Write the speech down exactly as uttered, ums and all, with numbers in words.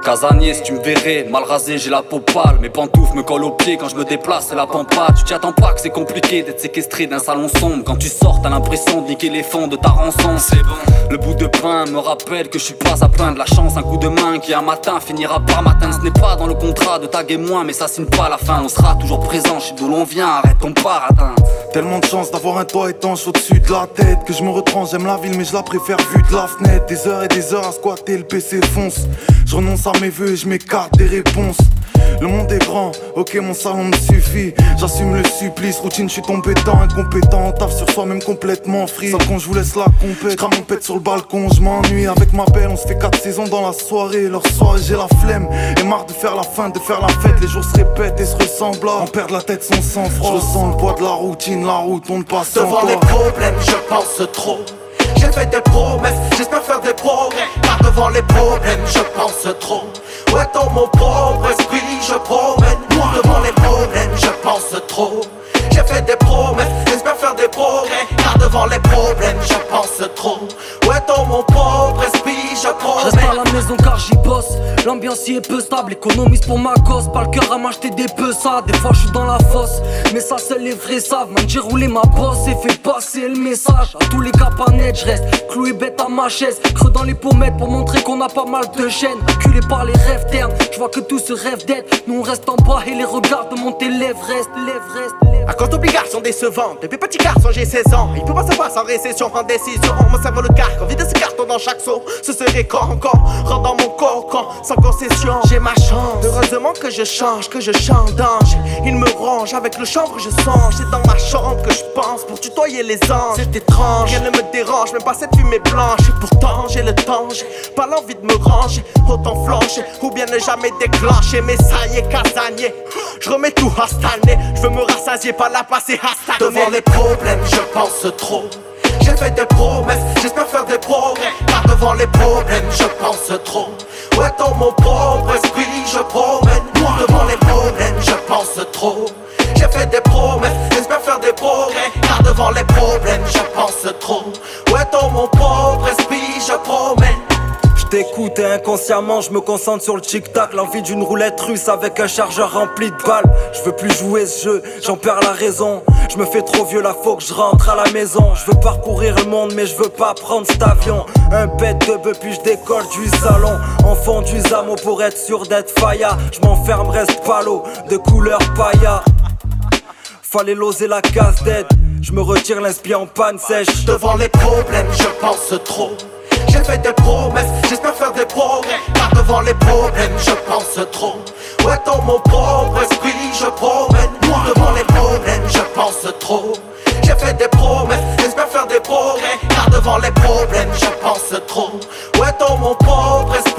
Casanier, si tu me verrais, mal rasé, j'ai la peau pâle. Mes pantoufles me collent aux pieds quand je me déplace, c'est la pampa. Tu t'y attends pas que c'est compliqué d'être séquestré d'un salon sombre. Quand tu sors, t'as l'impression de niquer les fonds de ta rançon. C'est bon. Le bout de pain me rappelle que je suis pas à plaindre. La chance, un coup de main qui un matin finira par matin. Ce n'est pas dans le contrat de taguer moins, mais ça signe pas à la fin. On sera toujours présent, je sais d'où l'on vient, arrête ton paratin. Tellement de chance d'avoir un toit étanche au-dessus de la tête, que je me retranche, j'aime la ville mais je la préfère vue de la fenêtre. Des heures et des heures à squatter, le P C fonce. Je renonce à mes vœux et je m'écarte des réponses. Le monde est grand, ok mon salon me suffit. J'assume le supplice, routine, je suis tombé dedans. Incompétent, on taffe sur soi même complètement free. Sans quand je vous laisse la compète, j'crame mon pète sur le balcon. Je m'ennuie avec ma belle, on se fait quatre saisons dans la soirée. Leur soirée j'ai la flemme, et marre de faire la fin, de faire la fête. Les jours se répètent et se ressemblent à en perdre la tête sans sang-froid. Je ressens le poids de la routine, la route on ne passe sans devant toi. Les problèmes je pense trop. J'ai fait des promesses, j'espère faire des progrès. Car devant les problèmes je pense trop. Ouais dans mon propre esprit je promène. Devant les problèmes je pense trop. J'ai fait des promesses, j'espère faire des progrès. Car devant les problèmes je pense trop. Ouais dans mon propre esprit je promène. Reste à la maison car j'y bosse. L'ambiance y est peu stable, économise pour ma cause. Pas le cœur à m'acheter des peu ça. Des fois je suis dans la fosse, mais ça seuls les vrais savent. Man j'ai roulé ma bosse et fait passer le message. À tous les cas pas net, je reste cloué bête à ma chaise. Creux dans les pommettes pour montrer qu'on a pas mal de chaînes. Acculé par les rêves ternes, je vois que tout se rêve d'être. Nous on reste en bas et les regards de monter l'Everest, l'Everest, l'Everest. À cause d'obligations décevantes, depuis petit garçon j'ai seize ans. Il peut pas savoir sans récession, en décision. Mon cerveau le carque, envie de ce carton dans chaque saut. Ce serait quand encore, rentre dans mon cocon, sans concession. J'ai ma chance, heureusement que je change, que je chante d'ange. Il me range, avec le chanvre je songe. C'est dans ma chambre que je pense, pour tutoyer les anges. C'est étrange, rien ne me dérange, même pas cette fumée blanche. Et pourtant j'ai le temps, j'ai pas l'envie de me ranger. Autant flancher, ou bien ne jamais déclencher. Mais ça y est, casanier, je remets tout à cette année. Je veux me rassasier, pas la passer à stagner. Devant les problèmes je pense trop. J'ai fait des promesses, j'espère faire des progrès. Car devant les problèmes je pense trop. Ouais dans mon propre esprit je promène. Devant les problèmes je pense trop. J'ai fait des promesses, j'espère faire des progrès. Car devant les problèmes je pense trop. Ouais dans mon propre esprit je promène. T'écoute et inconsciemment je me concentre sur le tic-tac. L'envie d'une roulette russe avec un chargeur rempli de balles. Je veux plus jouer ce jeu, j'en perds la raison. Je me fais trop vieux là, faut que je rentre à la maison. Je veux parcourir le monde mais je veux pas prendre cet avion. Un bête de bœuf puis je décolle du salon. Enfant du Zamo pour être sûr d'être faya. Je m'enferme, reste palo, de couleur pailla. Fallait l'oser la casse d'aide. Je me retire l'inspi en panne sèche. Devant les problèmes je pense trop. J'ai fait des promesses, j'espère faire des progrès. Car devant les problèmes je pense trop. Ouais dans mon propre esprit je promène. Devant les problèmes je pense trop. J'ai fait des promesses, j'espère faire des progrès. Car devant les problèmes je pense trop. Ouais dans mon propre esprit